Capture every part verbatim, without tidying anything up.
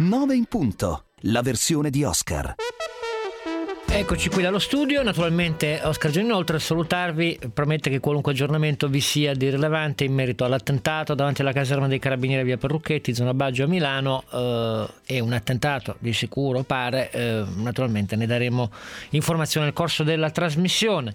nove in punto, la versione di Oscar. Eccoci qui dallo studio, naturalmente Oscar Giannini, oltre a salutarvi, promette che qualunque aggiornamento vi sia di rilevante in merito all'attentato davanti alla caserma dei Carabinieri via Perrucchetti, zona Baggio a Milano. Eh, è un attentato di sicuro, pare, eh, naturalmente ne daremo informazioni nel corso della trasmissione.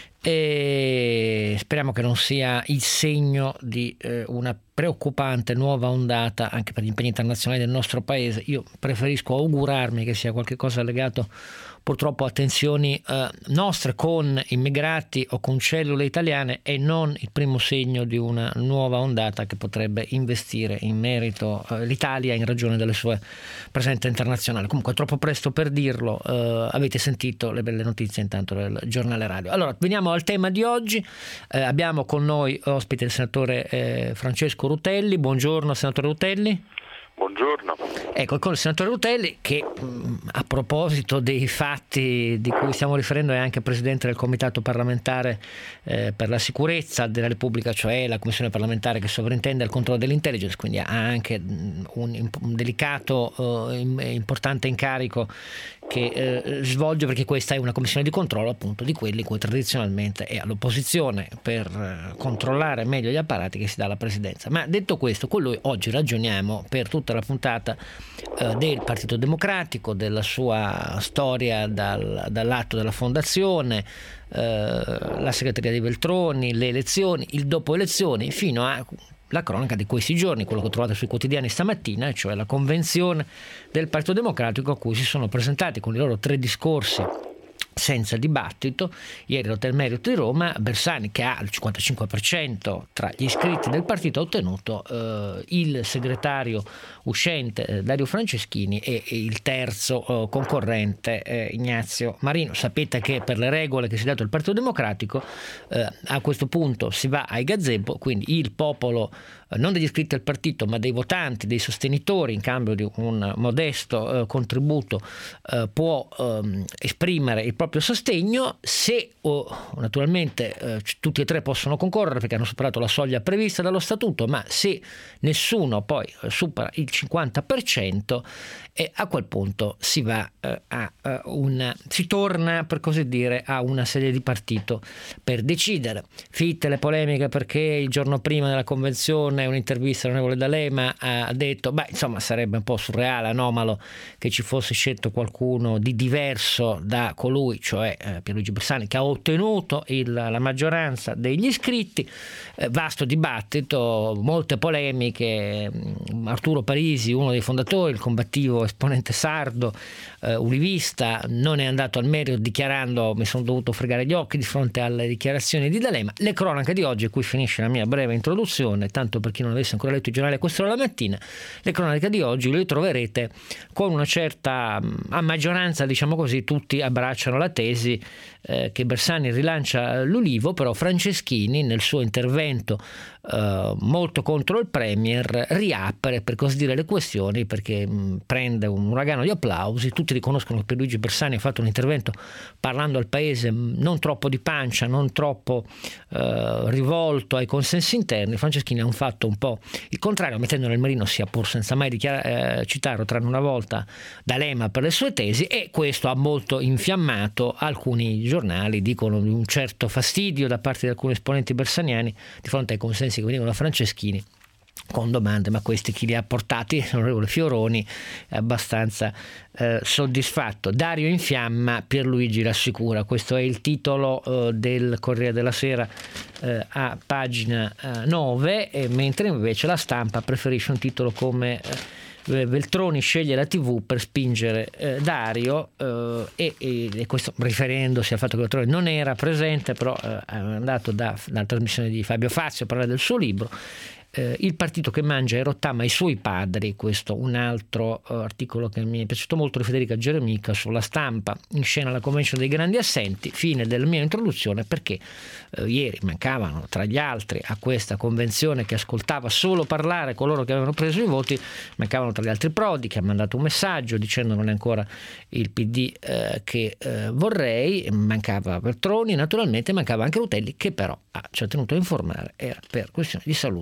E speriamo che non sia il segno di eh, una preoccupante nuova ondata anche per gli impegni internazionali del nostro paese. Io preferisco augurarmi che sia qualcosa legato purtroppo a tensioni eh, nostre con immigrati o con cellule italiane e non il primo segno di una nuova ondata che potrebbe investire in merito eh, l'Italia in ragione delle sue presenze internazionali. Comunque è troppo presto per dirlo, eh, avete sentito le belle notizie intanto del giornale radio. Allora veniamo al tema di oggi, eh, abbiamo con noi ospite il senatore eh, Francesco Rutelli. Buongiorno senatore Rutelli. Buongiorno. Ecco, con il senatore Rutelli che mh, a proposito dei fatti di cui stiamo riferendo è anche presidente del comitato parlamentare eh, per la sicurezza della Repubblica, cioè la commissione parlamentare che sovrintende al controllo dell'intelligence, quindi ha anche mh, un, un delicato e uh, importante incarico che eh, svolge, perché questa è una commissione di controllo appunto di quelli in cui tradizionalmente è all'opposizione per eh, controllare meglio gli apparati che si dà alla presidenza. Ma detto questo, con lui oggi ragioniamo per tutta la puntata eh, del Partito Democratico, della sua storia dal, dall'atto della fondazione, eh, la segreteria di Veltroni, le elezioni, il dopo elezioni, fino a la cronaca di questi giorni, quello che trovate sui quotidiani stamattina, cioè la convenzione del Partito Democratico a cui si sono presentati con i loro tre discorsi senza dibattito. Ieri all'Hotel Marriott di Roma, Bersani, che ha il cinquantacinque per cento tra gli iscritti del partito, ha ottenuto eh, il segretario uscente eh, Dario Franceschini e, e il terzo eh, concorrente eh, Ignazio Marino. Sapete che per le regole che si è dato il Partito Democratico eh, a questo punto si va ai gazebo, quindi il popolo eh, non degli iscritti al partito ma dei votanti, dei sostenitori, in cambio di un modesto eh, contributo eh, può eh, esprimere il proprio sostegno. Se oh, naturalmente eh, tutti e tre possono concorrere perché hanno superato la soglia prevista dallo statuto, ma se nessuno poi eh, supera il cinquanta per cento e a quel punto si va eh, a eh, una si torna per così dire a una sede di partito per decidere. Fitte le polemiche perché il giorno prima della convenzione un'intervista all'onorevole D'Alema ha detto beh insomma sarebbe un po' surreale, anomalo che ci fosse scelto qualcuno di diverso da colui, cioè eh, Pierluigi Bersani, che ha ottenuto il, la maggioranza degli iscritti. Eh, vasto dibattito, molte polemiche. Arturo Parisi, uno dei fondatori, il combattivo esponente sardo, eh, ulivista, non è andato al merito dichiarando mi sono dovuto fregare gli occhi di fronte alle dichiarazioni di D'Alema. Le cronache di oggi, e qui finisce la mia breve introduzione, tanto per chi non avesse ancora letto il giornale a quest'ora la mattina, le cronache di oggi le troverete con una certa, a maggioranza diciamo così, tutti abbracciano la tesi eh, che Bersani rilancia l'Ulivo, però Franceschini nel suo intervento eh, molto contro il Premier riapre per così dire le questioni, perché mh, prende un uragano di applausi. Tutti riconoscono che Pierluigi Bersani ha fatto un intervento parlando al paese mh, non troppo di pancia, non troppo eh, rivolto ai consensi interni. Franceschini ha fatto un po' il contrario, mettendo nel mirino, sia pur senza mai dichiara- eh, citarlo tranne una volta, D'Alema per le sue tesi, e questo ha molto infiammato alcuni giornali, dicono di un certo fastidio da parte di alcuni esponenti bersaniani di fronte ai consensi che venivano da Franceschini, con domande ma questi chi li ha portati? L'onorevole Fioroni è abbastanza eh, soddisfatto. Dario infiamma, Pierluigi rassicura. Questo è il titolo eh, del Corriere della Sera eh, a pagina eh, nove, e mentre invece la Stampa preferisce un titolo come eh, Veltroni sceglie la tivù per spingere eh, Dario eh, e, e questo riferendosi al fatto che Veltroni non era presente, però eh, è andato da, dalla trasmissione di Fabio Fazio a parlare del suo libro. Eh, il partito che mangia e rottama i suoi padri, questo un altro uh, articolo che mi è piaciuto molto di Federica Geremica sulla Stampa, in scena la convention dei grandi assenti. Fine della mia introduzione, perché uh, ieri mancavano tra gli altri a questa convenzione che ascoltava solo parlare coloro che avevano preso i voti, mancavano tra gli altri Prodi, che ha mandato un messaggio dicendo non è ancora il P D uh, che uh, vorrei, mancava Veltroni naturalmente, mancava anche Rutelli, che però ah, ci ha tenuto a informare era per questioni di salute e non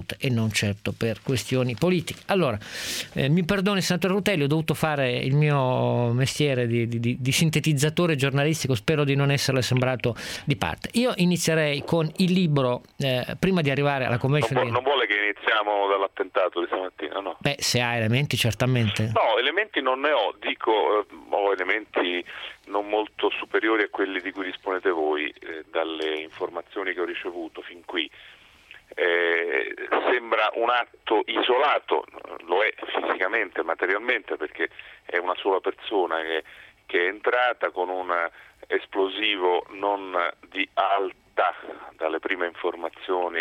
non certo per questioni politiche. Allora, eh, mi perdoni senatore Rutelli, ho dovuto fare il mio mestiere di, di, di sintetizzatore giornalistico, spero di non esserle sembrato di parte. Io inizierei con il libro, eh, prima di arrivare alla convention. Non, vu- non vuole che iniziamo dall'attentato di stamattina, no? Beh, se ha elementi certamente. No, elementi non ne ho, dico, eh, ho elementi non molto superiori a quelli di cui disponete voi, eh, dalle informazioni che ho ricevuto fin qui. Eh, sembra un atto isolato, lo è fisicamente, materialmente, perché è una sola persona che, che è entrata con un esplosivo non di alta, dalle prime informazioni,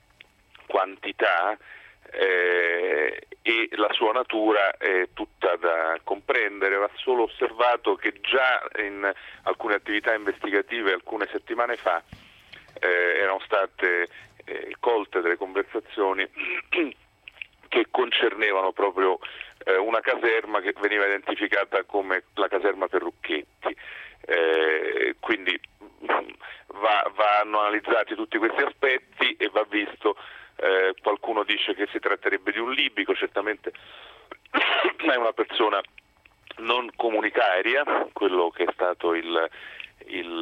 quantità, eh, e la sua natura è tutta da comprendere. Va solo osservato che già in alcune attività investigative alcune settimane fa eh, erano state eh, colte delle conversazioni che concernevano proprio eh, una caserma che veniva identificata come la caserma Perrucchetti. Eh, quindi va, vanno analizzati tutti questi aspetti e va visto. Eh, qualcuno dice che si tratterebbe di un libico, certamente è una persona non comunitaria, quello che è stato il, il,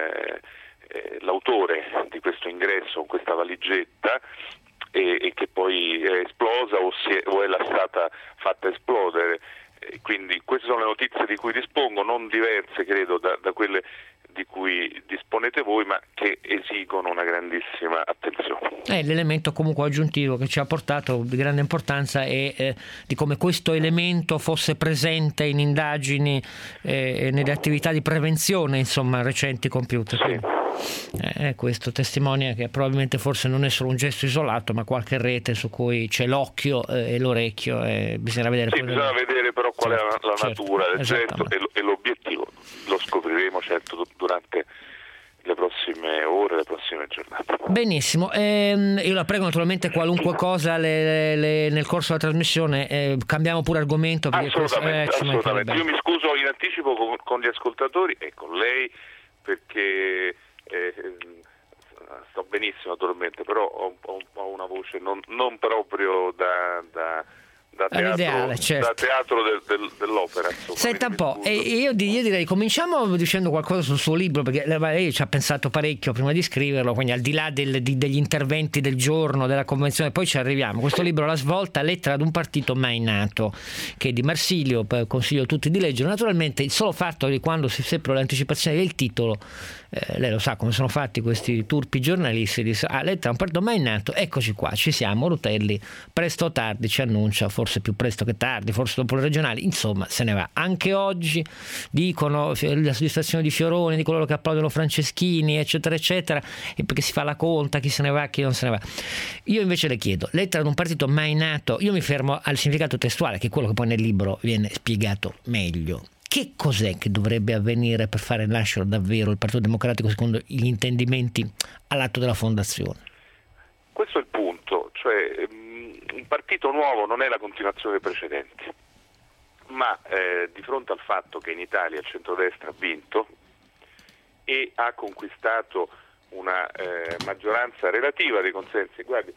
eh, l'autore di questo ingresso con questa valigetta e, e che poi è esplosa o, si è, o è stata fatta esplodere. E quindi queste sono le notizie di cui dispongo, non diverse credo da, da quelle di cui disponete voi, ma che esigono una grandissima attenzione. È l'elemento comunque aggiuntivo che ci ha portato di grande importanza è eh, di come questo elemento fosse presente in indagini e eh, nelle attività di prevenzione, insomma, recenti compiute. Sì. Eh, questo testimonia che probabilmente forse non è solo un gesto isolato, ma qualche rete su cui c'è l'occhio eh, e l'orecchio, e bisogna vedere. Sì, bisogna vedere. vedere però qual certo, è la, la certo, natura del gesto e, e l'obiettivo. Lo scopriremo certo durante le prossime ore, le prossime giornate. Benissimo, ehm, io la prego naturalmente qualunque cosa le, le, nel corso della trasmissione eh, cambiamo pure argomento. Assolutamente, questo, eh, assolutamente. Io mi scuso in anticipo con, con gli ascoltatori e con lei perché eh, sto benissimo naturalmente, però ho, ho, ho una voce non, non proprio da... da Da teatro, certo. da teatro del, del, dell'opera. Insomma. Senta un po', e io, io direi cominciamo dicendo qualcosa sul suo libro, perché lei ci ha pensato parecchio prima di scriverlo, quindi al di là del, di, degli interventi del giorno, della convenzione, poi ci arriviamo. Questo libro, La svolta, lettera ad un partito mai nato, che è di Marsilio, consiglio a tutti di leggere. Naturalmente il solo fatto di quando si seppero le anticipazioni del titolo, eh, lei lo sa come sono fatti questi turpi giornalisti, dice, ah, lettera a un partito mai nato, eccoci qua, ci siamo, Rutelli presto o tardi ci annuncia, forse più presto che tardi, forse dopo le regionali, insomma se ne va. Anche oggi dicono la soddisfazione di Fioroni, di coloro che applaudono Franceschini, eccetera eccetera, e perché si fa la conta chi se ne va, chi non se ne va. Io invece le chiedo, lettera ad un partito mai nato, io mi fermo al significato testuale, che è quello che poi nel libro viene spiegato meglio. Che cos'è che dovrebbe avvenire per fare nascere davvero il Partito Democratico secondo gli intendimenti all'atto della fondazione? Questo è il punto, cioè un partito nuovo non è la continuazione dei precedenti, ma eh, di fronte al fatto che in Italia il centrodestra ha vinto e ha conquistato una eh, maggioranza relativa dei consensi, guardi,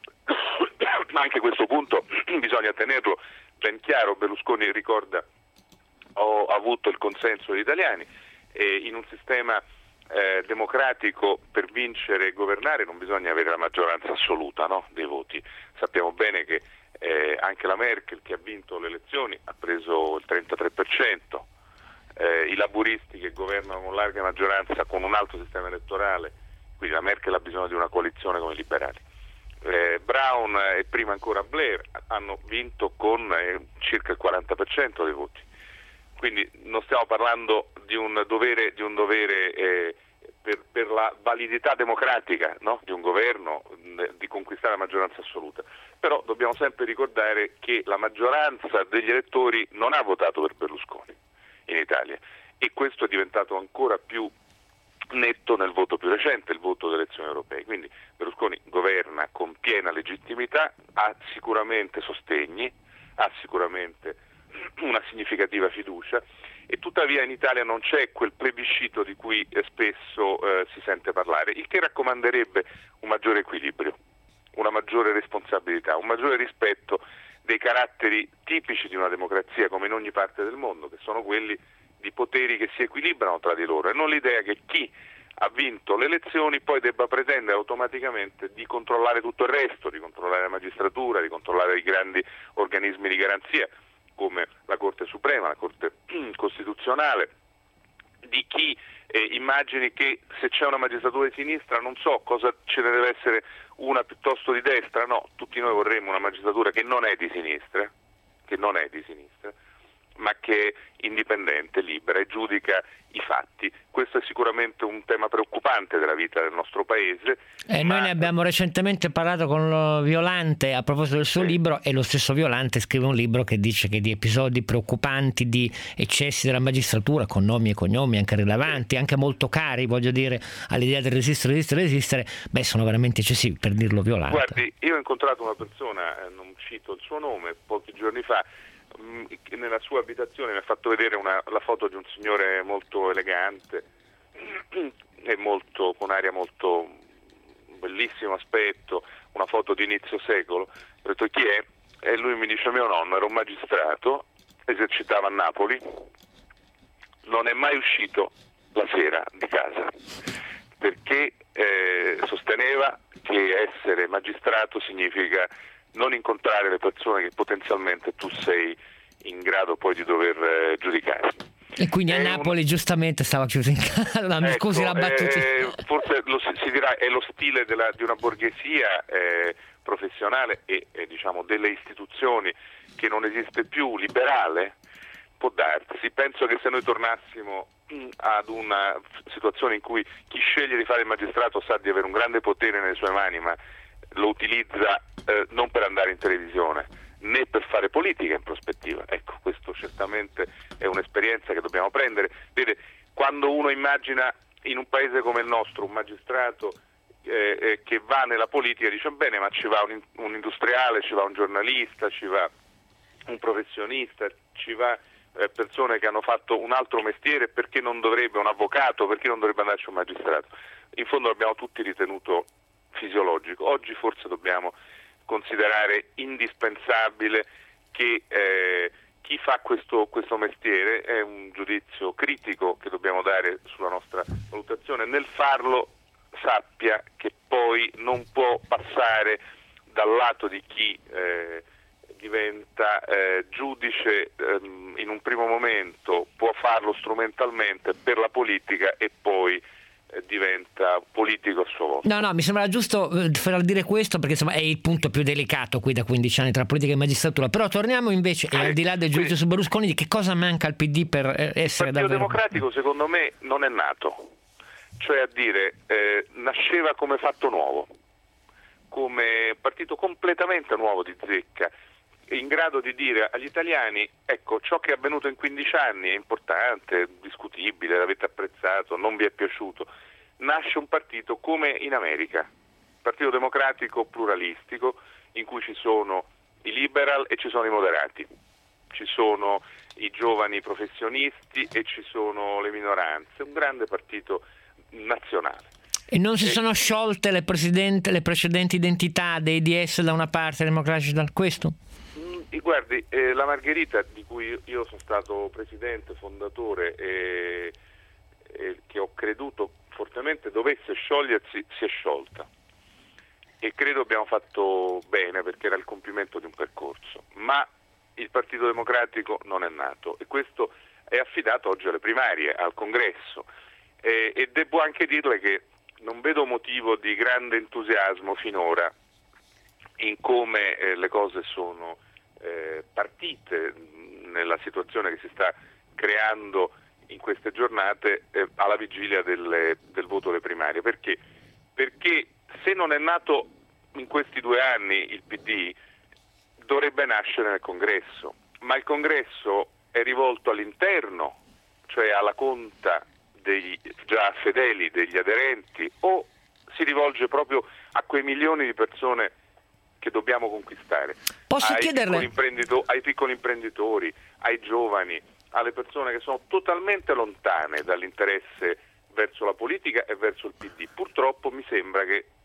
ma anche questo punto bisogna tenerlo ben chiaro. Berlusconi ricorda: ho avuto il consenso degli italiani, e in un sistema eh, democratico per vincere e governare non bisogna avere la maggioranza assoluta, no, dei voti. Sappiamo bene che eh, anche la Merkel, che ha vinto le elezioni, ha preso il trentatré per cento, eh, i laburisti che governano con larga maggioranza con un alto sistema elettorale, quindi la Merkel ha bisogno di una coalizione con i liberali. Eh, Brown e prima ancora Blair hanno vinto con eh, circa il quaranta per cento dei voti. Quindi non stiamo parlando di un dovere, di un dovere eh, per, per la validità democratica, no? Di un governo, di conquistare la maggioranza assoluta. Però dobbiamo sempre ricordare che la maggioranza degli elettori non ha votato per Berlusconi in Italia, e questo è diventato ancora più netto nel voto più recente, il voto delle elezioni europee. Quindi Berlusconi governa con piena legittimità, ha sicuramente sostegni, ha sicuramente una significativa fiducia, e tuttavia in Italia non c'è quel plebiscito di cui spesso eh, si sente parlare, il che raccomanderebbe un maggiore equilibrio. una maggiore responsabilità, un maggiore rispetto dei caratteri tipici di una democrazia come in ogni parte del mondo, che sono quelli di poteri che si equilibrano tra di loro, e non l'idea che chi ha vinto le elezioni poi debba pretendere automaticamente di controllare tutto il resto, di controllare la magistratura, di controllare i grandi organismi di garanzia come la Corte Suprema, la Corte Costituzionale, di chi eh, immagini che se c'è una magistratura di sinistra non so cosa ce ne deve essere una piuttosto di destra. No, tutti noi vorremmo una magistratura che non è di sinistra, che non è di sinistra, ma che è indipendente, libera e giudica i fatti. Questo è sicuramente un tema preoccupante della vita del nostro paese. Eh, ma... Noi ne abbiamo recentemente parlato con Violante a proposito del suo sì. libro, e lo stesso Violante scrive un libro che dice che di episodi preoccupanti di eccessi della magistratura, con nomi e cognomi anche rilevanti, anche molto cari, voglio dire, all'idea del resistere, resistere, resistere, beh, sono veramente eccessivi, per dirlo Violante. Guardi, io ho incontrato una persona, non cito il suo nome, pochi giorni fa, nella sua abitazione mi ha fatto vedere una, la foto di un signore molto elegante e molto, con aria molto bellissimo aspetto, una foto di inizio secolo. Ho detto chi è? E lui mi dice mio nonno era un magistrato, esercitava a Napoli, non è mai uscito la sera di casa perché eh, sosteneva che essere magistrato significa non incontrare le persone che potenzialmente tu sei in grado poi di dover eh, giudicare. E quindi a è Napoli un... giustamente stava chiuso in casa. No, mi ecco, scusi la battuta. Eh, forse lo, si dirà è lo stile della, di una borghesia eh, professionale e eh, diciamo delle istituzioni che non esiste più, liberale, può darsi. Penso che se noi tornassimo ad una situazione in cui chi sceglie di fare il magistrato sa di avere un grande potere nelle sue mani, ma lo utilizza eh, non per andare in televisione né per fare politica in prospettiva. Ecco, questo certamente è un'esperienza che dobbiamo prendere. Vede, quando uno immagina in un paese come il nostro un magistrato eh, eh, che va nella politica, dice bene, ma ci va un, un industriale, ci va un giornalista, ci va un professionista, ci va eh, persone che hanno fatto un altro mestiere, perché non dovrebbe un avvocato, perché non dovrebbe andarci un magistrato? In fondo l'abbiamo tutti ritenuto fisiologico. Oggi forse dobbiamo considerare indispensabile che eh, chi fa questo, questo mestiere, è un giudizio critico che dobbiamo dare sulla nostra valutazione, nel farlo sappia che poi non può passare dal lato di chi eh, diventa eh, giudice ehm, in un primo momento, può farlo strumentalmente per la politica e poi diventa politico a sua volta. No, no, mi sembra giusto far dire questo perché insomma è il punto più delicato qui da quindici anni tra politica e magistratura. Però torniamo invece, e al di là del giudizio su Berlusconi, di che cosa manca al P D per essere il Partito davvero... Democratico secondo me non è nato, cioè a dire eh, nasceva come fatto nuovo, come partito completamente nuovo di zecca, in grado di dire agli italiani ecco, ciò che è avvenuto in quindici anni è importante, discutibile, l'avete apprezzato, non vi è piaciuto. Nasce un partito come in America, partito democratico pluralistico, in cui ci sono i liberal e ci sono i moderati, ci sono i giovani professionisti e ci sono le minoranze, un grande partito nazionale. E non si sono sciolte le, le precedenti identità dei D S da una parte e democratici da questo? Guardi, eh, la Margherita, di cui io sono stato presidente, fondatore e, e che ho creduto fortemente dovesse sciogliersi, si è sciolta e credo abbiamo fatto bene perché era il compimento di un percorso, ma il Partito Democratico non è nato e questo è affidato oggi alle primarie, al Congresso e, e devo anche dirle che non vedo motivo di grande entusiasmo finora in come eh, le cose sono Eh, partite nella situazione che si sta creando in queste giornate eh, alla vigilia delle, del voto alle primarie. Perché? Perché se non è nato in questi due anni il P D dovrebbe nascere nel Congresso, ma il Congresso è rivolto all'interno, cioè alla conta dei già fedeli, degli aderenti, o si rivolge proprio a quei milioni di persone che dobbiamo conquistare. Posso ai chiederle? Piccoli imprenditori, ai piccoli imprenditori, ai giovani, alle persone che sono totalmente lontane dall'interesse verso la politica e verso il P D. Purtroppo mi sembra che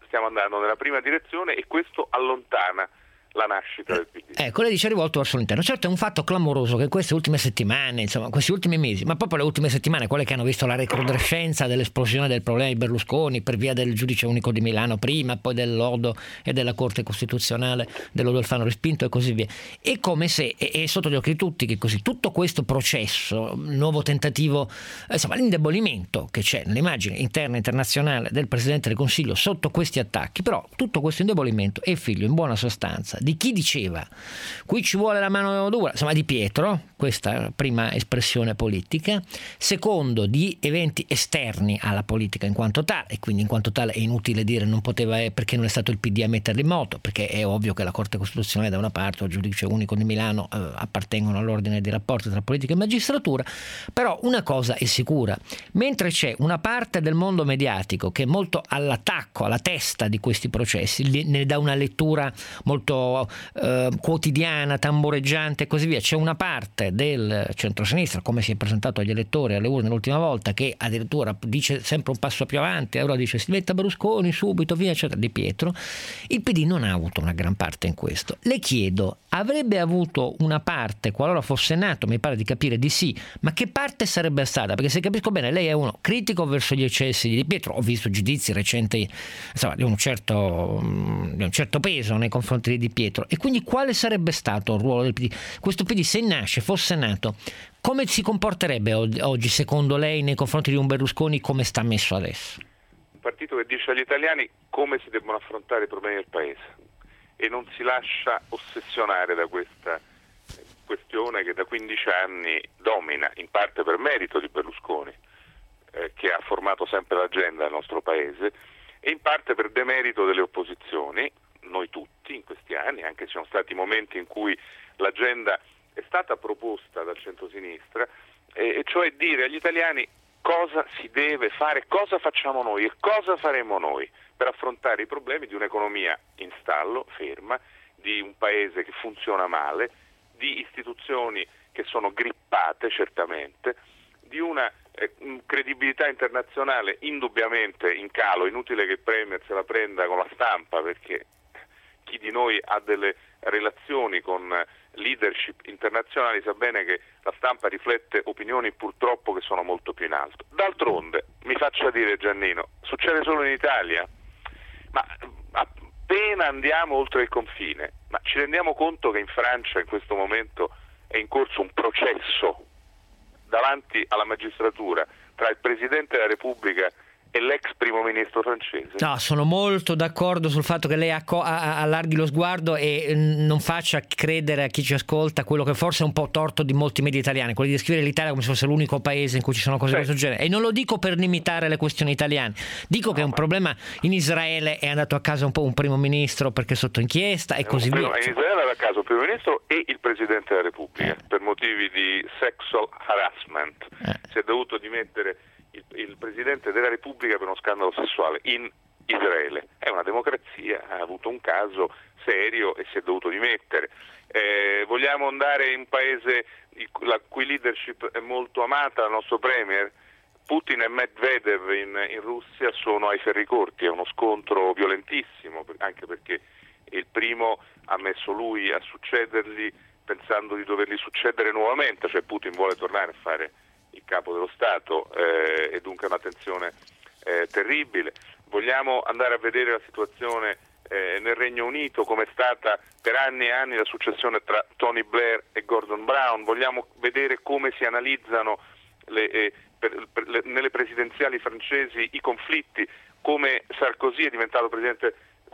stiamo andando nella prima direzione e questo allontana la nascita del P D. Ecco, lei dice rivolto verso l'interno. Certo, è un fatto clamoroso che queste ultime settimane, insomma, questi ultimi mesi, ma proprio le ultime settimane, quelle che hanno visto la recrudescenza dell'esplosione del problema di Berlusconi per via del giudice unico di Milano prima, poi del lodo e della Corte Costituzionale, del lodo Alfano respinto e così via. È come se, è sotto gli occhi di tutti, che così tutto questo processo, il nuovo tentativo, insomma, l'indebolimento che c'è nell'immagine interna e internazionale del Presidente del Consiglio sotto questi attacchi, però tutto questo indebolimento è figlio in buona sostanza di chi diceva qui ci vuole la mano dura, insomma Di Pietro, questa prima espressione politica, secondo di eventi esterni alla politica in quanto tale, e quindi in quanto tale è inutile dire non poteva perché non è stato il P D a metterli in moto, perché è ovvio che la Corte Costituzionale da una parte o il giudice unico di Milano eh, appartengono all'ordine dei rapporti tra politica e magistratura, però una cosa è sicura, mentre c'è una parte del mondo mediatico che è molto all'attacco, alla testa di questi processi, ne dà una lettura molto Eh, quotidiana, tamboreggiante e così via, c'è una parte del centrosinistra, come si è presentato agli elettori alle urne l'ultima volta, che addirittura dice sempre un passo più avanti, allora dice si metta Berlusconi subito, via eccetera, Di Pietro. Il P D non ha avuto una gran parte in questo. Le chiedo, avrebbe avuto una parte qualora fosse nato? Mi pare di capire di sì, ma che parte sarebbe stata? Perché se capisco bene lei è uno critico verso gli eccessi di Di Pietro, ho visto giudizi recenti, insomma, di un certo, di un certo peso nei confronti di Di Pietro. E quindi quale sarebbe stato il ruolo del P D? Questo P D, se nasce, fosse nato, come si comporterebbe oggi secondo lei nei confronti di un Berlusconi come sta messo adesso? Un partito che dice agli italiani come si devono affrontare i problemi del paese e non si lascia ossessionare da questa questione che da quindici anni domina, in parte per merito di Berlusconi, eh, che ha formato sempre l'agenda del nostro paese, e in parte per demerito delle opposizioni, noi tutti in questi anni, anche se ci sono stati momenti in cui l'agenda è stata proposta dal centrosinistra, e, e cioè dire agli italiani cosa si deve fare, cosa facciamo noi e cosa faremo noi per affrontare i problemi di un'economia in stallo, ferma, di un paese che funziona male, di istituzioni che sono grippate certamente, di una eh, credibilità internazionale indubbiamente in calo. Inutile che il Premier se la prenda con la stampa, perché chi di noi ha delle relazioni con leadership internazionali sa bene che la stampa riflette opinioni purtroppo che sono molto più in alto. D'altronde, mi faccia dire Giannino, succede solo in Italia? Ma appena andiamo oltre il confine, ma ci rendiamo conto che in Francia in questo momento è in corso un processo davanti alla magistratura tra il Presidente della Repubblica e l'ex primo ministro francese? No, sono molto d'accordo sul fatto che lei acco- a- allarghi lo sguardo e non faccia credere a chi ci ascolta quello che forse è un po' torto di molti media italiani, quello di descrivere l'Italia come se fosse l'unico paese in cui ci sono cose di questo genere. E non lo dico per limitare le questioni italiane, dico no, che è un problema. In Israele è andato a casa un po' un primo ministro perché è sotto inchiesta e così primo, via. In Israele è andato a casa un primo ministro e il Presidente della Repubblica eh. per motivi di sexual harassment. Eh. Si è dovuto dimettere Il, il Presidente della Repubblica per uno scandalo sessuale in Israele. È una democrazia, ha avuto un caso serio e si è dovuto dimettere. Eh, vogliamo andare in un paese la cui leadership è molto amata dal nostro Premier? Putin e Medvedev in, in Russia sono ai ferri corti, è uno scontro violentissimo, anche perché il primo ha messo lui a succedergli pensando di dovergli succedere nuovamente, cioè Putin vuole tornare a fare il capo dello Stato eh, e dunque una tensione eh, terribile. Vogliamo andare a vedere la situazione eh, nel Regno Unito, come è stata per anni e anni la successione tra Tony Blair e Gordon Brown. Vogliamo vedere come si analizzano le, eh, per, per le, nelle presidenziali francesi i conflitti, come Sarkozy è diventato presidente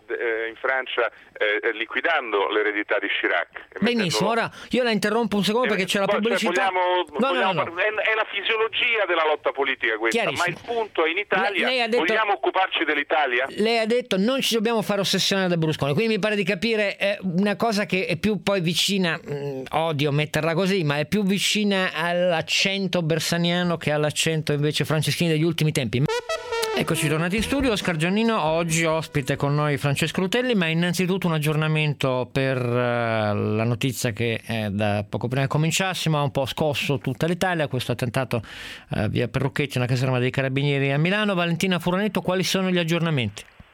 in Francia eh, liquidando l'eredità di Chirac. Benissimo, ora io la interrompo un secondo perché c'è la pubblicità. Cioè, vogliamo, no, vogliamo, no, no, no. È, è la fisiologia della lotta politica questa, ma il punto è in Italia. Lei ha detto, vogliamo occuparci dell'Italia? Lei ha detto non ci dobbiamo fare ossessionare da Berlusconi, quindi mi pare di capire eh, una cosa che è più poi vicina, mh, odio metterla così, ma è più vicina all'accento bersaniano che all'accento invece franceschini degli ultimi tempi. Eccoci tornati in studio, Oscar Giannino, oggi ospite con noi Francesco Rutelli, ma innanzitutto un aggiornamento per uh, la notizia che eh, da poco prima che cominciassimo ha un po' scosso tutta l'Italia, questo attentato uh, via Perrucchetti, una caserma dei Carabinieri a Milano. Valentina Furanetto, quali sono gli aggiornamenti?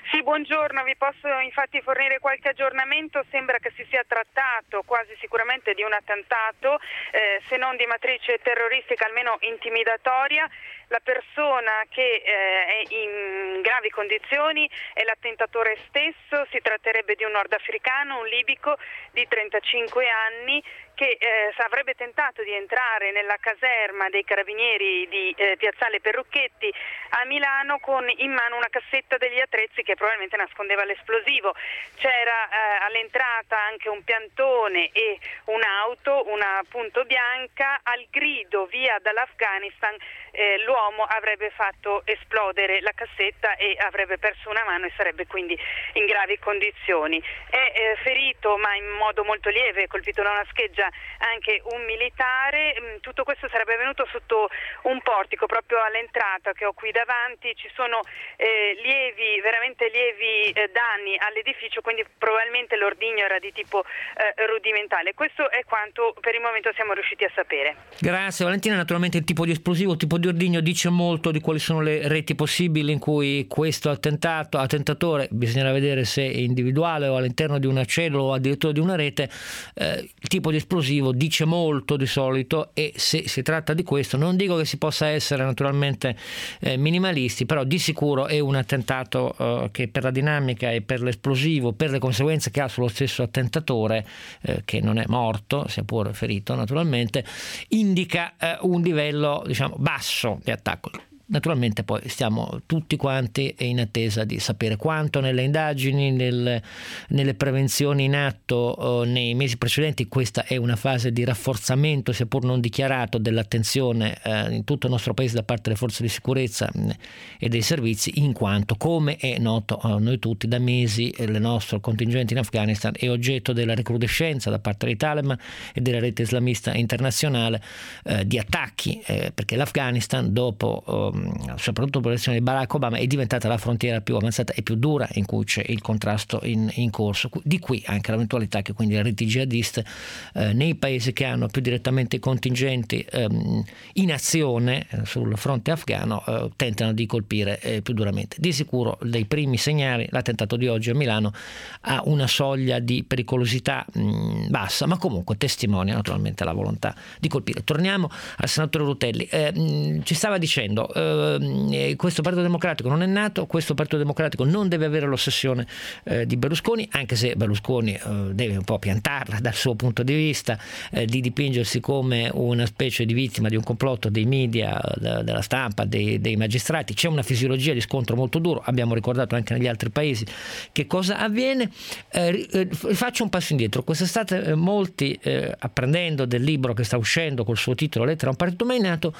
Sì, buongiorno, vi posso infatti fornire qualche aggiornamento. Sembra che si sia trattato quasi sicuramente di un attentato, eh, se non di matrice terroristica, almeno intimidatoria. La persona che eh, è in gravi condizioni è l'attentatore stesso, si tratterebbe di un nordafricano, un libico di trentacinque anni, che eh, avrebbe tentato di entrare nella caserma dei carabinieri di eh, Piazzale Perrucchetti a Milano con in mano una cassetta degli attrezzi che probabilmente nascondeva l'esplosivo. C'era eh, all'entrata anche un piantone e un'auto, una punto bianca. Al grido via dall'Afghanistan eh, l'uomo avrebbe fatto esplodere la cassetta e avrebbe perso una mano e sarebbe quindi in gravi condizioni. È eh, ferito ma in modo molto lieve, colpito da una scheggia anche un militare. Tutto questo sarebbe avvenuto sotto un portico proprio all'entrata che ho qui davanti. Ci sono eh, lievi, veramente lievi eh, danni all'edificio, quindi probabilmente l'ordigno era di tipo eh, rudimentale. Questo è quanto per il momento siamo riusciti a sapere. Grazie Valentina. Naturalmente il tipo di esplosivo, il tipo di ordigno dice molto di quali sono le reti possibili in cui questo attentato, attentatore, bisognerà vedere se è individuale o all'interno di una cellula o addirittura di una rete, eh, il tipo di esplosivo dice molto di solito, e se si tratta di questo non dico che si possa essere naturalmente eh, minimalisti, però di sicuro è un attentato eh, che per la dinamica e per l'esplosivo, per le conseguenze che ha sullo stesso attentatore, eh, che non è morto, sia pure ferito naturalmente, indica eh, un livello diciamo basso di attacco. Naturalmente poi stiamo tutti quanti in attesa di sapere quanto nelle indagini, nel, nelle prevenzioni in atto eh, nei mesi precedenti. Questa è una fase di rafforzamento, seppur non dichiarato, dell'attenzione eh, in tutto il nostro paese da parte delle forze di sicurezza mh, e dei servizi, in quanto, come è noto a noi tutti, da mesi eh, il nostro contingente in Afghanistan è oggetto della recrudescenza da parte dei Taliban e della rete islamista internazionale eh, di attacchi, eh, perché l'Afghanistan dopo eh, soprattutto per l'elezione di Barack Obama è diventata la frontiera più avanzata e più dura in cui c'è il contrasto in, in corso. Di qui anche l'eventualità che quindi le reti jihadiste eh, nei paesi che hanno più direttamente i contingenti ehm, in azione eh, sul fronte afghano eh, tentano di colpire eh, più duramente. Di sicuro dei primi segnali l'attentato di oggi a Milano ha una soglia di pericolosità mh, bassa, ma comunque testimonia naturalmente la volontà di colpire. Torniamo al senatore Rutelli. Eh, mh, ci stava dicendo eh, questo Partito Democratico non è nato, questo Partito Democratico non deve avere l'ossessione eh, di Berlusconi, anche se Berlusconi eh, deve un po' piantarla dal suo punto di vista, eh, di dipingersi come una specie di vittima di un complotto dei media, da, della stampa, dei, dei magistrati. C'è una fisiologia di scontro molto duro, abbiamo ricordato anche negli altri paesi che cosa avviene. Eh, eh, faccio un passo indietro. Quest'estate eh, molti, eh, apprendendo del libro che sta uscendo col suo titolo Lettera a un partito mai nato,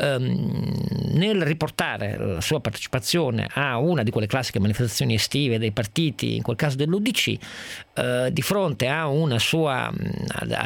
ehm, nel riportare la sua partecipazione a una di quelle classiche manifestazioni estive dei partiti, in quel caso dell'U D C, eh, di fronte a una sua a, a,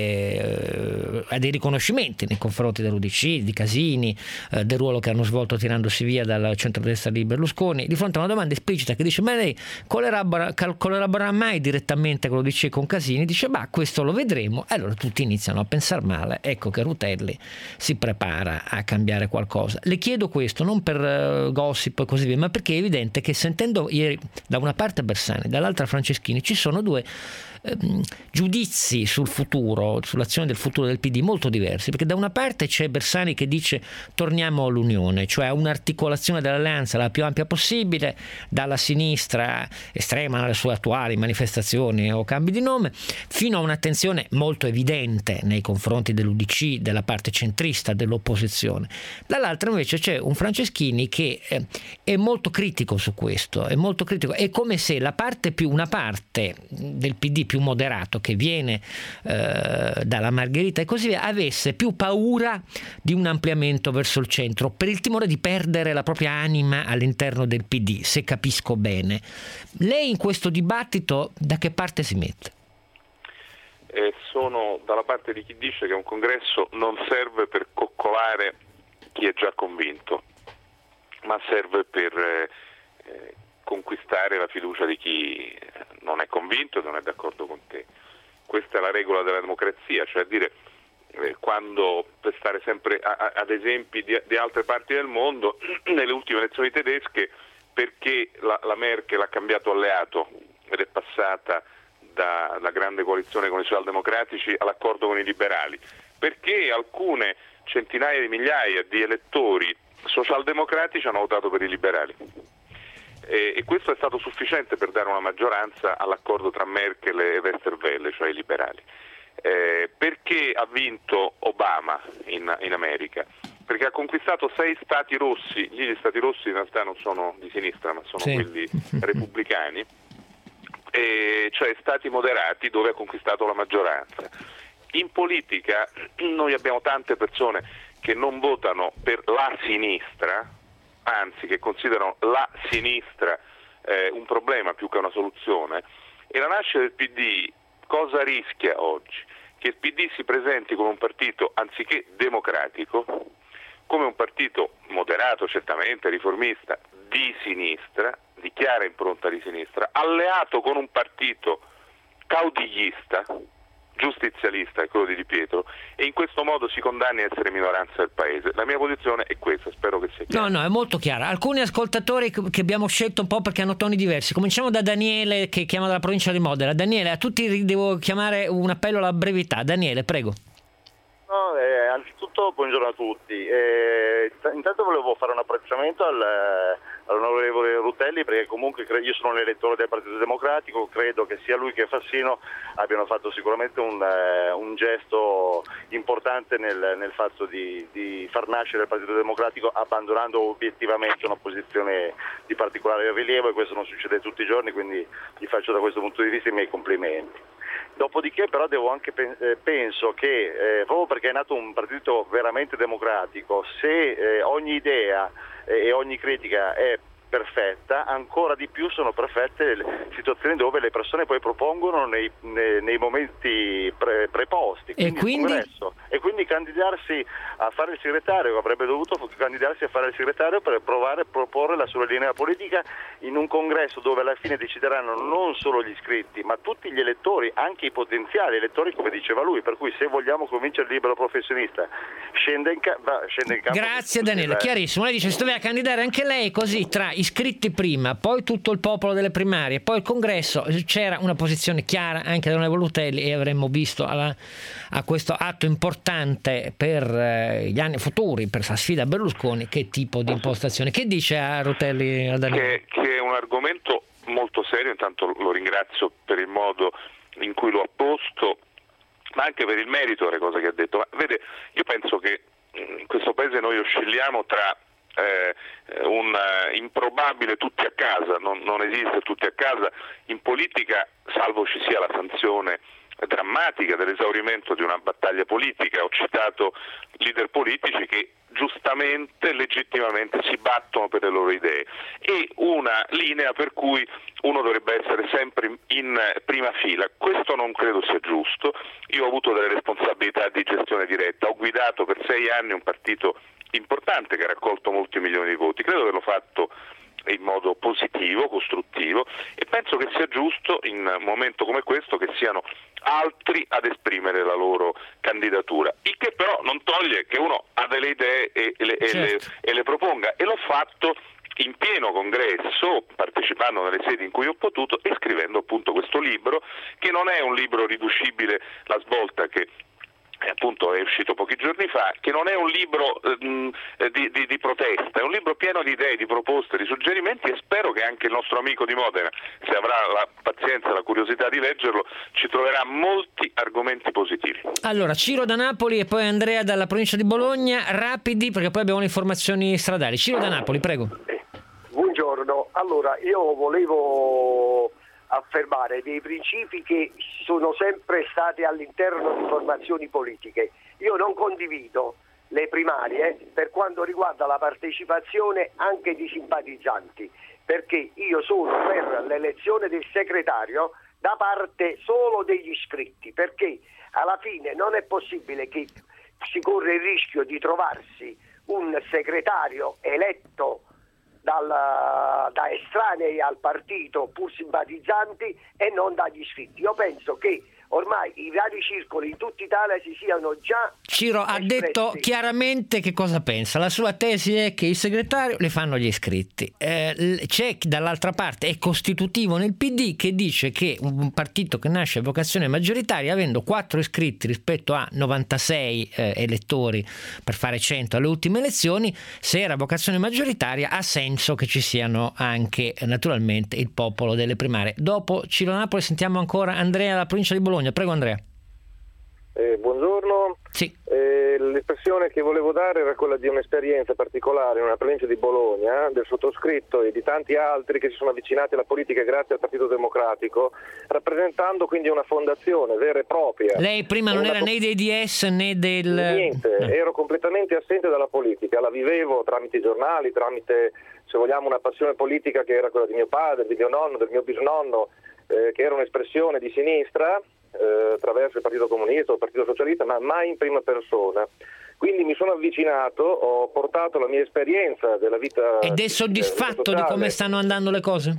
delle, a dei riconoscimenti nei confronti dell'U D C, di Casini, eh, del ruolo che hanno svolto tirandosi via dal centrodestra di Berlusconi, di fronte a una domanda esplicita che dice: ma lei collabora, collaborerà mai direttamente con l'U D C e con Casini? Dice: ma questo lo vedremo. E allora tutti iniziano a pensare male. Ecco che Rutelli si prepara a cambiare qualcosa. Le chiedo questo non per uh, gossip e così via, ma perché è evidente che, sentendo ieri da una parte Bersani, dall'altra Franceschini, ci sono due ehm, giudizi sul futuro, sull'azione del futuro del P D molto diversi, perché da una parte c'è Bersani che dice torniamo all'unione, cioè a un'articolazione dell'alleanza la più ampia possibile, dalla sinistra estrema nelle sue attuali manifestazioni o cambi di nome, fino a un'attenzione molto evidente nei confronti dell'U D C, della parte centrista dell'opposizione. Dall'altra invece c'è un Franceschini che eh, è molto critico su questo, è molto critico, è come se la parte più, una parte del P D più moderato che viene eh, dalla Margherita e così via, avesse più paura di un ampliamento verso il centro per il timore di perdere la propria anima all'interno del P D, se capisco bene. Lei in questo dibattito da che parte si mette? Eh, sono dalla parte di chi dice che un congresso non serve per coccolare chi è già convinto, ma serve per eh, conquistare la fiducia di chi non è convinto e non è d'accordo con te. Questa è la regola della democrazia, cioè a dire eh, quando, per stare sempre a, a, ad esempi di, di altre parti del mondo, nelle ultime elezioni tedesche perché la, la Merkel ha cambiato alleato ed è passata dalla grande coalizione con i socialdemocratici all'accordo con i liberali, perché alcune centinaia di migliaia di elettori socialdemocratici hanno votato per i liberali. E, e questo è stato sufficiente per dare una maggioranza all'accordo tra Merkel e Westerwelle, cioè i liberali. Eh, perché ha vinto Obama in, in America? Perché ha conquistato sei stati rossi, gli stati rossi in realtà non sono di sinistra ma sono sì. quelli repubblicani, e cioè stati moderati dove ha conquistato la maggioranza. In politica noi abbiamo tante persone che non votano per la sinistra, anzi che considerano la sinistra eh, un problema più che una soluzione, e la nascita del P D cosa rischia oggi? Che il P D si presenti come un partito anziché democratico, come un partito moderato, certamente riformista, di sinistra, di chiara impronta di sinistra, alleato con un partito caudiglista, giustizialista, è quello di Di Pietro, e in questo modo si condanni a essere minoranza del paese. La mia posizione è questa, spero che sia chiara. No, no, è molto chiara. Alcuni ascoltatori che abbiamo scelto un po' perché hanno toni diversi. Cominciamo da Daniele, che chiama dalla provincia di Modena. Daniele, a tutti devo chiamare un appello alla brevità. Daniele, prego. No, eh, anzitutto buongiorno a tutti. Eh, t- intanto volevo fare un apprezzamento al, all'onorevole Rutelli, perché comunque cre- io sono l'elettore del Partito Democratico, credo che sia lui che Fassino abbiano fatto sicuramente un, eh, un gesto importante nel, nel fatto di, di far nascere il Partito Democratico, abbandonando obiettivamente una posizione di particolare rilievo, e questo non succede tutti i giorni, quindi gli faccio da questo punto di vista i miei complimenti. Dopodiché però devo anche eh, penso che eh, proprio perché è nato un partito veramente democratico, se eh, ogni idea eh, e ogni critica è perfetta, ancora di più sono perfette le situazioni dove le persone poi propongono nei, nei, nei momenti pre, preposti, quindi, e, quindi? Congresso, e quindi candidarsi a fare il segretario, avrebbe dovuto candidarsi a fare il segretario per provare a proporre la sua linea politica in un congresso dove alla fine decideranno non solo gli iscritti ma tutti gli elettori, anche i potenziali elettori, come diceva lui, per cui se vogliamo convincere il libero professionista scende in, ca- va, scende in campo. Grazie Daniele, chiarissimo. Lei dice si doveva candidare anche lei, così tra iscritti prima, poi tutto il popolo delle primarie, poi il congresso, c'era una posizione chiara anche dall'onorevole Rutelli e avremmo visto alla, a questo atto importante per eh, gli anni futuri, per la sfida a Berlusconi, che tipo di impostazione. Che dice a Rutelli? A che, che è un argomento molto serio, intanto lo ringrazio per il modo in cui lo ha posto, ma anche per il merito delle cose che ha detto. Ma vede, io penso che in questo paese noi oscilliamo tra Eh, un uh, improbabile tutti a casa, non, non esiste tutti a casa in politica, salvo ci sia la sanzione drammatica dell'esaurimento di una battaglia politica. Ho citato leader politici che giustamente, legittimamente si battono per le loro idee, e una linea per cui uno dovrebbe essere sempre in prima fila. Questo non credo sia giusto. Io ho avuto delle responsabilità di gestione diretta, ho guidato per sei anni un partito importante che ha raccolto molti milioni di voti, credo che l'ho fatto in modo positivo, costruttivo, e penso che sia giusto in un momento come questo che siano altri ad esprimere la loro candidatura, il che però non toglie che uno ha delle idee e le, certo. e le, e le proponga, e l'ho fatto in pieno congresso, partecipando nelle sedi in cui ho potuto e scrivendo appunto questo libro, che non è un libro riducibile, La Svolta, che E appunto è uscito pochi giorni fa, che non è un libro ehm, di, di, di protesta, è un libro pieno di idee, di proposte, di suggerimenti, e spero che anche il nostro amico di Modena, se avrà la pazienza e la curiosità di leggerlo, ci troverà molti argomenti positivi. Allora, Ciro da Napoli e poi Andrea dalla provincia di Bologna, rapidi perché poi abbiamo le informazioni stradali. Ciro da Napoli, prego. Eh, buongiorno, allora io volevo affermare dei principi che sono sempre stati all'interno di formazioni politiche. Io non condivido le primarie per quanto riguarda la partecipazione anche di simpatizzanti, perché io sono per l'elezione del segretario da parte solo degli iscritti, perché alla fine non è possibile che si corre il rischio di trovarsi un segretario eletto Dal, da estranei al partito pur simpatizzanti e non dagli iscritti. Io penso che ormai i vari circoli in tutta Italia si siano già Ciro ha espressi. detto chiaramente che cosa pensa. La sua tesi è che il segretario le fanno gli iscritti. Eh, c'è chi dall'altra parte è costitutivo nel P D che dice che un partito che nasce a vocazione maggioritaria, avendo quattro iscritti rispetto a novantasei eh, elettori per fare cento alle ultime elezioni, se era vocazione maggioritaria ha senso che ci siano anche eh, naturalmente il popolo delle primarie. Dopo Ciro Napoli sentiamo ancora Andrea dalla provincia di Bologna. Prego Andrea. Eh, buongiorno. Sì. Eh, l'espressione che volevo dare era quella di un'esperienza particolare in una provincia di Bologna, del sottoscritto e di tanti altri che si sono avvicinati alla politica grazie al Partito Democratico, rappresentando quindi una fondazione vera e propria. Lei prima non era po- né dei D S né del... Niente, no. Ero completamente assente dalla politica, la vivevo tramite i giornali, tramite, se vogliamo, una passione politica che era quella di mio padre, di mio nonno, del mio bisnonno, eh, che era un'espressione di sinistra, Eh, attraverso il Partito Comunista o il Partito Socialista, ma mai in prima persona. Quindi mi sono avvicinato, ho portato la mia esperienza della vita. Ed è soddisfatto di come stanno andando le cose?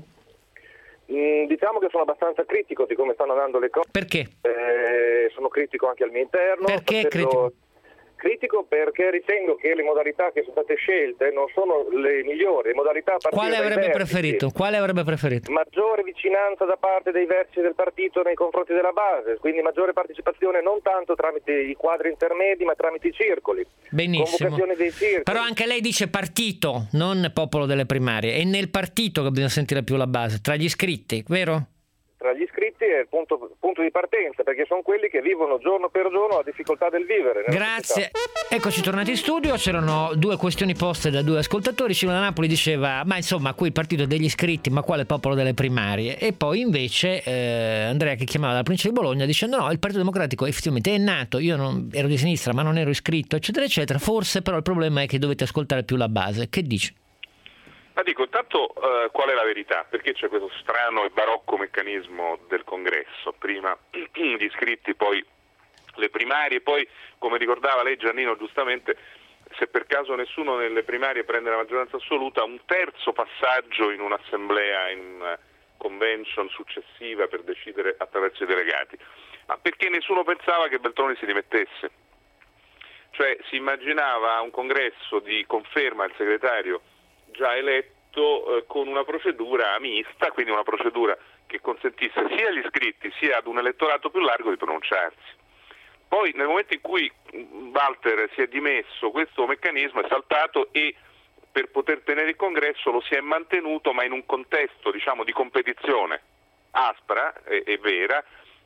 Mm, diciamo che sono abbastanza critico di come stanno andando le cose. Perché? Eh, sono critico anche al mio interno. Perché Facendo... critico? Critico perché ritengo che le modalità che sono state scelte non sono le migliori. Le modalità a partire Quale dai avrebbe vertici. preferito? Quale avrebbe preferito? Maggiore vicinanza da parte dei vertici del partito nei confronti della base, quindi maggiore partecipazione non tanto tramite i quadri intermedi ma tramite i circoli. Benissimo. Convocazione dei circoli. Però anche lei dice partito, non popolo delle primarie. È nel partito che bisogna sentire più la base, tra gli iscritti, vero? Tra gli iscritti è il punto, punto di partenza, perché sono quelli che vivono giorno per giorno la difficoltà del vivere. Grazie. Società. Eccoci tornati in studio, c'erano due questioni poste da due ascoltatori. Ciro da Napoli diceva, ma insomma qui il partito è degli iscritti, ma quale popolo delle primarie? E poi invece eh, Andrea, che chiamava dalla provincia di Bologna, dicendo no, il Partito Democratico effettivamente è nato, io non, ero di sinistra ma non ero iscritto, eccetera eccetera, forse però il problema è che dovete ascoltare più la base. Che dici? Ma dico, intanto eh, qual è la verità? Perché c'è questo strano e barocco meccanismo del congresso, prima gli iscritti, poi le primarie, poi come ricordava lei Giannino giustamente, se per caso nessuno nelle primarie prende la maggioranza assoluta, un terzo passaggio in un'assemblea, in una convention successiva per decidere attraverso i delegati. Ma perché nessuno pensava che Veltroni si dimettesse? Cioè si immaginava un congresso di conferma al segretario già eletto eh, con una procedura mista, quindi una procedura che consentisse sia agli iscritti sia ad un elettorato più largo di pronunciarsi. Poi nel momento in cui Walter si è dimesso, questo meccanismo è saltato e per poter tenere il congresso lo si è mantenuto, ma in un contesto, diciamo, di competizione aspra e, e vera.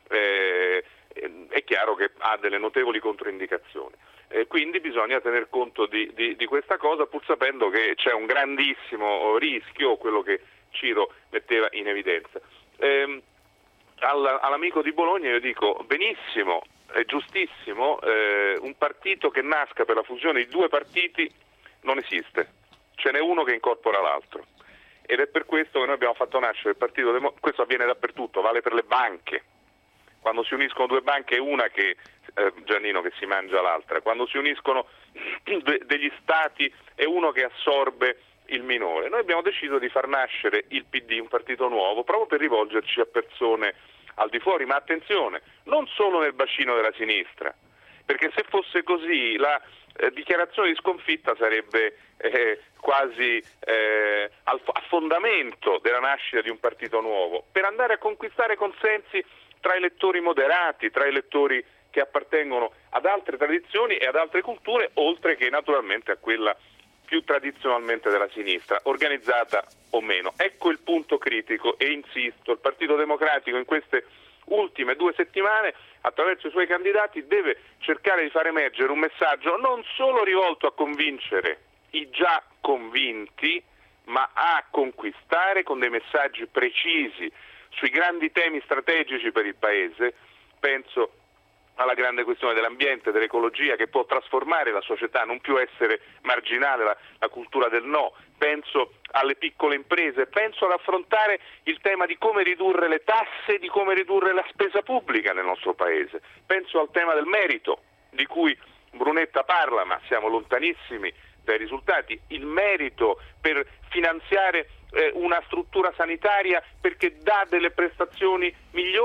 Eh, è chiaro che ha delle notevoli controindicazioni. Eh, quindi bisogna tener conto di, di, di questa cosa, pur sapendo che c'è un grandissimo rischio, quello che Ciro metteva in evidenza. Eh, all, all'amico di Bologna io dico, benissimo, è giustissimo, eh, un partito che nasca per la fusione di due partiti non esiste, ce n'è uno che incorpora l'altro. Ed è per questo che noi abbiamo fatto nascere il Partito Democratico, questo avviene dappertutto, vale per le banche. Quando si uniscono due banche è una che, eh, Giannino, che si mangia l'altra. Quando si uniscono de- degli stati è uno che assorbe il minore. Noi abbiamo deciso di far nascere il P D, un partito nuovo, proprio per rivolgerci a persone al di fuori, ma attenzione, non solo nel bacino della sinistra, perché se fosse così la eh, dichiarazione di sconfitta sarebbe eh, quasi eh, al, a fondamento della nascita di un partito nuovo, per andare a conquistare consensi tra elettori moderati, tra elettori che appartengono ad altre tradizioni e ad altre culture, oltre che naturalmente a quella più tradizionalmente della sinistra, organizzata o meno. Ecco il punto critico e insisto, il Partito Democratico in queste ultime due settimane, attraverso i suoi candidati, deve cercare di far emergere un messaggio non solo rivolto a convincere i già convinti, ma a conquistare con dei messaggi precisi sui grandi temi strategici per il Paese. Penso alla grande questione dell'ambiente, dell'ecologia, che può trasformare la società, non più essere marginale, la, la cultura del no. Penso alle piccole imprese, penso ad affrontare il tema di come ridurre le tasse, di come ridurre la spesa pubblica nel nostro Paese. Penso al tema del merito, di cui Brunetta parla, ma siamo lontanissimi dai risultati. Il merito per finanziare eh, una struttura sanitaria perché dà delle prestazioni migliori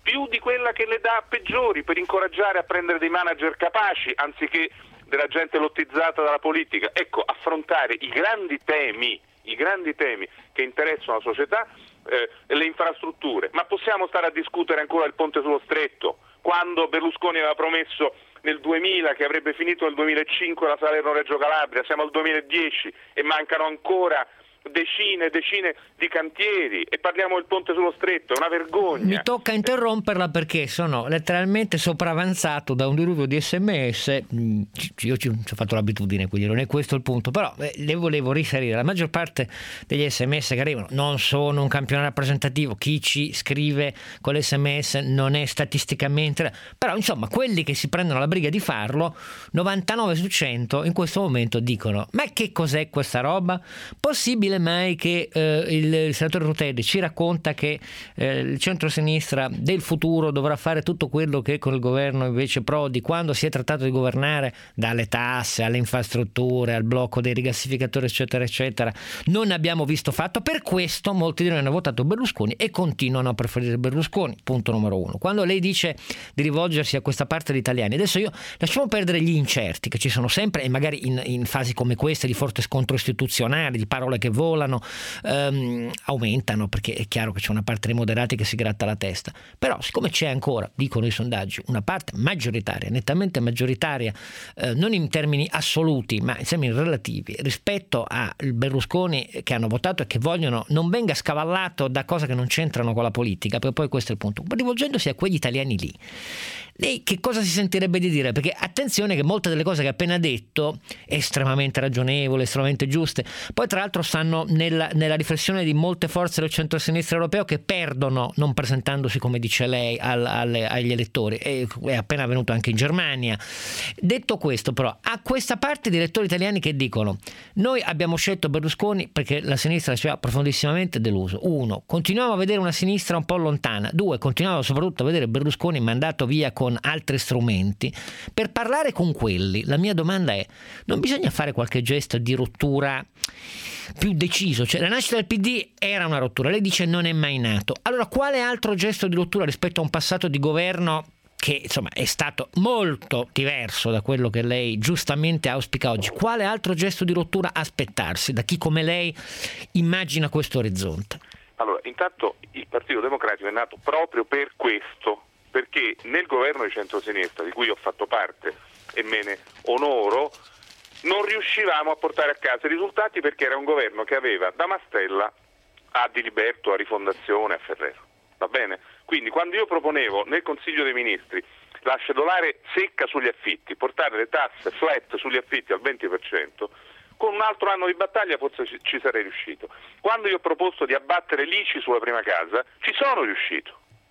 più di quella che le dà peggiori, per incoraggiare a prendere dei manager capaci anziché della gente lottizzata dalla politica. Ecco, affrontare i grandi temi, i grandi temi che interessano la società, eh, le infrastrutture. Ma possiamo stare a discutere ancora il ponte sullo Stretto, quando Berlusconi aveva promesso nel duemila che avrebbe finito nel duemilacinque la Salerno-Reggio Calabria? Siamo al duemiladieci e mancano ancora decine e decine di cantieri, e parliamo del ponte sullo Stretto, è una vergogna. Mi tocca interromperla perché sono letteralmente sopravanzato da un diluvio di sms. Io ci, ci ho fatto l'abitudine, quindi non è questo il punto, però eh, le volevo riferire. La maggior parte degli sms che arrivano non sono un campione rappresentativo, chi ci scrive con l'sms non è statisticamente, però insomma quelli che si prendono la briga di farlo, novantanove su cento in questo momento dicono: ma che cos'è questa roba? Possibile mai che eh, il, il senatore Rutelli ci racconta che eh, il centro-sinistra del futuro dovrà fare tutto quello che con il governo invece Prodi, quando si è trattato di governare, dalle tasse alle infrastrutture al blocco dei rigassificatori eccetera eccetera, non abbiamo visto fatto. Per questo molti di noi hanno votato Berlusconi e continuano a preferire Berlusconi, punto numero uno. Quando lei dice di rivolgersi a questa parte di italiani, adesso io lasciamo perdere gli incerti che ci sono sempre, e magari in, in fasi come queste di forte scontro istituzionale, di parole che volano, ehm, aumentano, perché è chiaro che c'è una parte dei moderati che si gratta la testa. Però siccome c'è ancora, dicono i sondaggi, una parte maggioritaria, nettamente maggioritaria, eh, non in termini assoluti ma in termini relativi, rispetto a Berlusconi, che hanno votato e che vogliono non venga scavallato da cose che non c'entrano con la politica, perché poi questo è il punto. Rivolgendosi a quegli italiani lì, lei che cosa si sentirebbe di dire? Perché attenzione che molte delle cose che ha appena detto, estremamente ragionevoli, estremamente giuste, poi tra l'altro stanno nella, nella riflessione di molte forze del centro-sinistra europeo che perdono non presentandosi, come dice lei, al, alle, agli elettori. È, è appena avvenuto anche in Germania. Detto questo, però, a questa parte di elettori italiani che dicono: noi abbiamo scelto Berlusconi perché la sinistra ci ha profondissimamente deluso. Uno, continuiamo a vedere una sinistra un po' lontana. Due, continuiamo soprattutto a vedere Berlusconi mandato via con altri strumenti. Per parlare con quelli, la mia domanda è: non bisogna fare qualche gesto di rottura più deciso? Cioè, la nascita del P D era una rottura, lei dice non è mai nato. Allora quale altro gesto di rottura rispetto a un passato di governo che insomma è stato molto diverso da quello che lei giustamente auspica oggi? Quale altro gesto di rottura aspettarsi da chi come lei immagina questo orizzonte? Allora, intanto il Partito Democratico è nato proprio per questo, perché nel governo di centrosinistra, di cui ho fatto parte e me ne onoro, non riuscivamo a portare a casa i risultati, perché era un governo che aveva da Mastella a Diliberto, a Rifondazione, a Ferrero. Va bene? Quindi quando io proponevo nel Consiglio dei Ministri la cedolare secca sugli affitti, portare le tasse flat sugli affitti al venti per cento, con un altro anno di battaglia forse ci, ci sarei riuscito. Quando io ho proposto di abbattere l'I C I sulla prima casa, ci sono riuscito.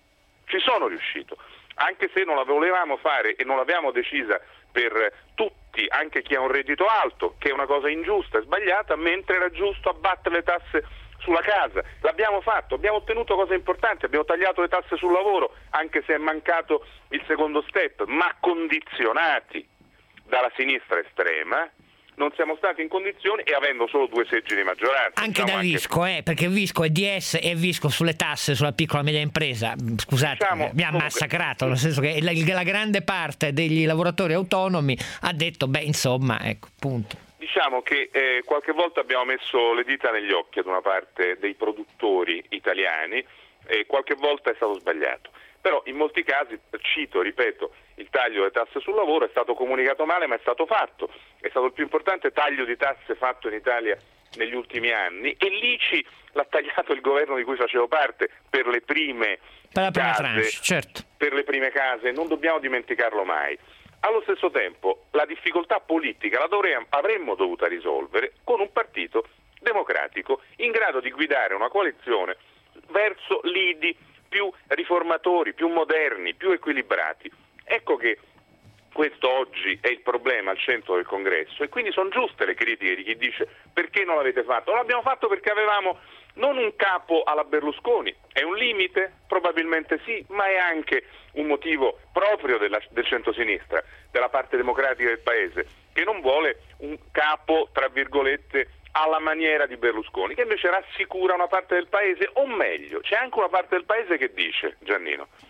Ci sono riuscito, anche se non la volevamo fare e non l'abbiamo decisa per tutti, anche chi ha un reddito alto, che è una cosa ingiusta e sbagliata, mentre era giusto abbattere le tasse sulla casa. L'abbiamo fatto, abbiamo ottenuto cose importanti, abbiamo tagliato le tasse sul lavoro, anche se è mancato il secondo step, ma condizionati dalla sinistra estrema. Non siamo stati in condizione, e avendo solo due seggi di maggioranza. Anche diciamo da anche... Visco, eh, perché Visco è D S e Visco sulle tasse sulla piccola e media impresa, scusate, diciamo, mi ha massacrato, nel senso che la, la grande parte degli lavoratori autonomi ha detto, beh, insomma, ecco, punto. Diciamo che eh, qualche volta abbiamo messo le dita negli occhi ad una parte dei produttori italiani e qualche volta è stato sbagliato. Però in molti casi, cito, ripeto, il taglio delle tasse sul lavoro è stato comunicato male, ma è stato fatto. È stato il più importante taglio di tasse fatto in Italia negli ultimi anni, e l'I C I l'ha tagliato il governo di cui facevo parte per le prime per la prima case, tranche, certo. per le prime case, non dobbiamo dimenticarlo mai. Allo stesso tempo la difficoltà politica la dovremmo, avremmo dovuta risolvere con un partito democratico in grado di guidare una coalizione verso lidi più riformatori, più moderni, più equilibrati. Ecco che questo oggi è il problema al centro del congresso, e quindi sono giuste le critiche di chi dice perché non l'avete fatto. Non l'abbiamo fatto perché avevamo non un capo alla Berlusconi, è un limite? Probabilmente sì, ma è anche un motivo proprio della, del centrosinistra, della parte democratica del paese, che non vuole un capo, tra virgolette, alla maniera di Berlusconi, che invece rassicura una parte del paese, o meglio, c'è anche una parte del paese che dice, Giannino,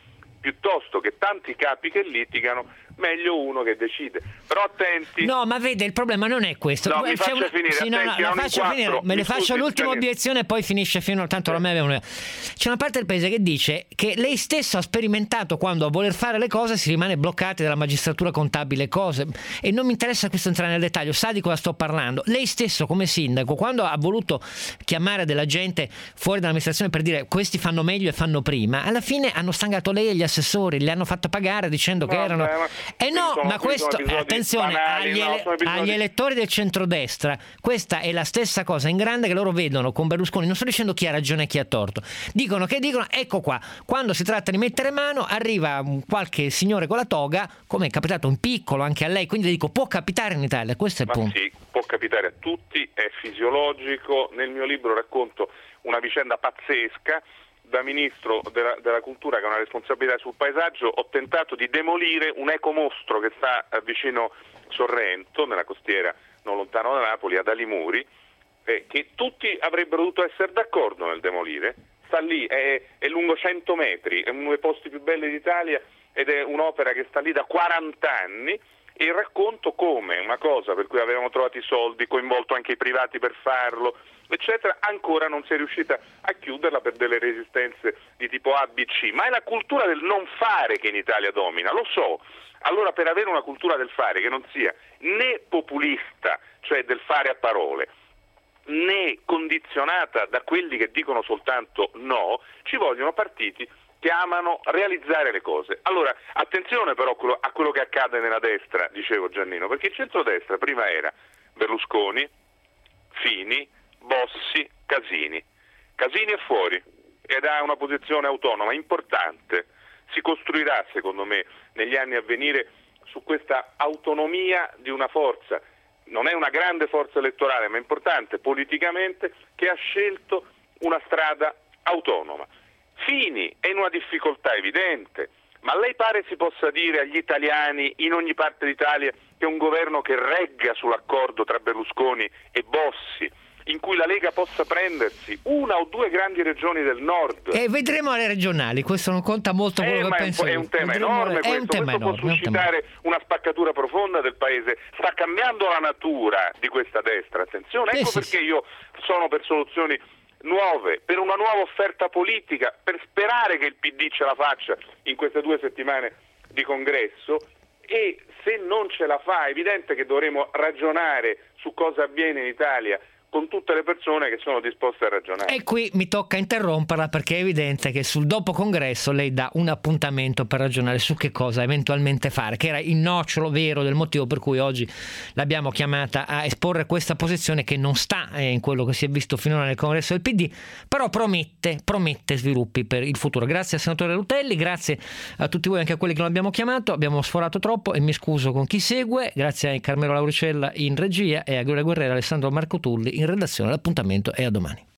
piuttosto che tanti capi che litigano, meglio uno che decide. Però attenti. No, ma vede, il problema non è questo. No, mi C'è faccia una... finire, sì, no, no, attenti, la non faccio inquattro. finire, me Mi ne faccio scusi, l'ultima Giannino. obiezione e poi finisce fino tanto la me aveva. C'è una parte del paese che dice che lei stesso ha sperimentato quando a voler fare le cose si rimane bloccati dalla magistratura contabile e cose, e non mi interessa questo entrare nel dettaglio, sa di cosa sto parlando. Lei stesso come sindaco, quando ha voluto chiamare della gente fuori dall'amministrazione per dire questi fanno meglio e fanno prima, alla fine hanno stangato lei e gli assessori, li hanno fatto pagare dicendo che Vabbè, erano ma eh no, sono- ma questo sono episodi attenzione banali, agli, no, ele- sono episodi- agli elettori del centrodestra, questa è la stessa cosa in grande che loro vedono con Berlusconi. Non sto dicendo chi ha ragione e chi ha torto, dicono che dicono ecco qua, quando si tratta di mettere mano arriva un qualche signore con la toga, come è capitato in piccolo anche a lei, quindi dico può capitare in Italia, questo è il Ma punto. sì, può capitare a tutti, è fisiologico. Nel mio libro racconto una vicenda pazzesca. Da ministro della, della cultura, che ha una responsabilità sul paesaggio, ho tentato di demolire un ecomostro che sta vicino Sorrento, nella costiera non lontano da Napoli, ad Alimuri, eh, che tutti avrebbero dovuto essere d'accordo nel demolire. Sta lì, è, è lungo cento metri, è uno dei posti più belli d'Italia ed è un'opera che sta lì da quaranta anni. E racconto come una cosa per cui avevamo trovato i soldi, coinvolto anche i privati per farlo, eccetera, ancora non si è riuscita a chiuderla per delle resistenze di tipo A, B, C. Ma è la cultura del non fare che in Italia domina, lo so. Allora, per avere una cultura del fare che non sia né populista, cioè del fare a parole, né condizionata da quelli che dicono soltanto no, ci vogliono partiti che amano realizzare le cose. Allora, attenzione però a quello che accade nella destra, dicevo Giannino, perché il centrodestra prima era Berlusconi, Fini, Bossi, Casini. Casini è fuori ed ha una posizione autonoma importante. Si costruirà, secondo me, negli anni a venire su questa autonomia di una forza. Non è una grande forza elettorale, ma importante politicamente, che ha scelto una strada autonoma. Fini è in una difficoltà evidente, ma lei pare si possa dire agli italiani in ogni parte d'Italia che un governo che regga sull'accordo tra Berlusconi e Bossi, in cui la Lega possa prendersi una o due grandi regioni del nord. E vedremo alle regionali, questo non conta molto quello Eh, che ma è un, penso po'- è io. un tema Vedremo enorme le- questo, è un tema questo enorme, può è un tema suscitare una spaccatura profonda del paese, sta cambiando la natura di questa destra, attenzione, Eh, ecco sì, perché io sono per soluzioni nuove, per una nuova offerta politica, per sperare che il P D ce la faccia in queste due settimane di congresso, e se non ce la fa è evidente che dovremo ragionare su cosa avviene in Italia con tutte le persone che sono disposte a ragionare. E qui mi tocca interromperla perché è evidente che sul dopo congresso lei dà un appuntamento per ragionare su che cosa eventualmente fare, che era il nocciolo vero del motivo per cui oggi l'abbiamo chiamata a esporre questa posizione che non sta in quello che si è visto finora nel congresso del P D, però promette, promette sviluppi per il futuro. Grazie al senatore Rutelli, grazie a tutti voi, anche a quelli che non abbiamo chiamato, abbiamo sforato troppo e mi scuso con chi segue, grazie a Carmelo Lauricella in regia e a Gloria Guerrera e Alessandro Marco Tulli in redazione. L'appuntamento è a domani.